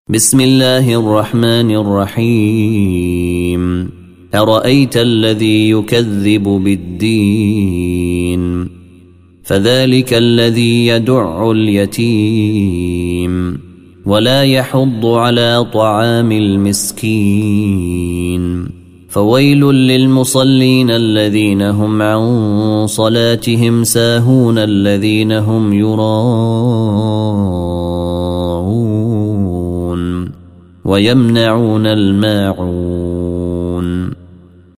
بسم الله الرحمن الرحيم أرأيت الذي يكذب بالدين فذلك الذي يدع اليتيم ولا يحض على طعام المسكين فويل للمصلين الذين هم عن صلاتهم ساهون الذين هم يراءون ويمنعون الماعون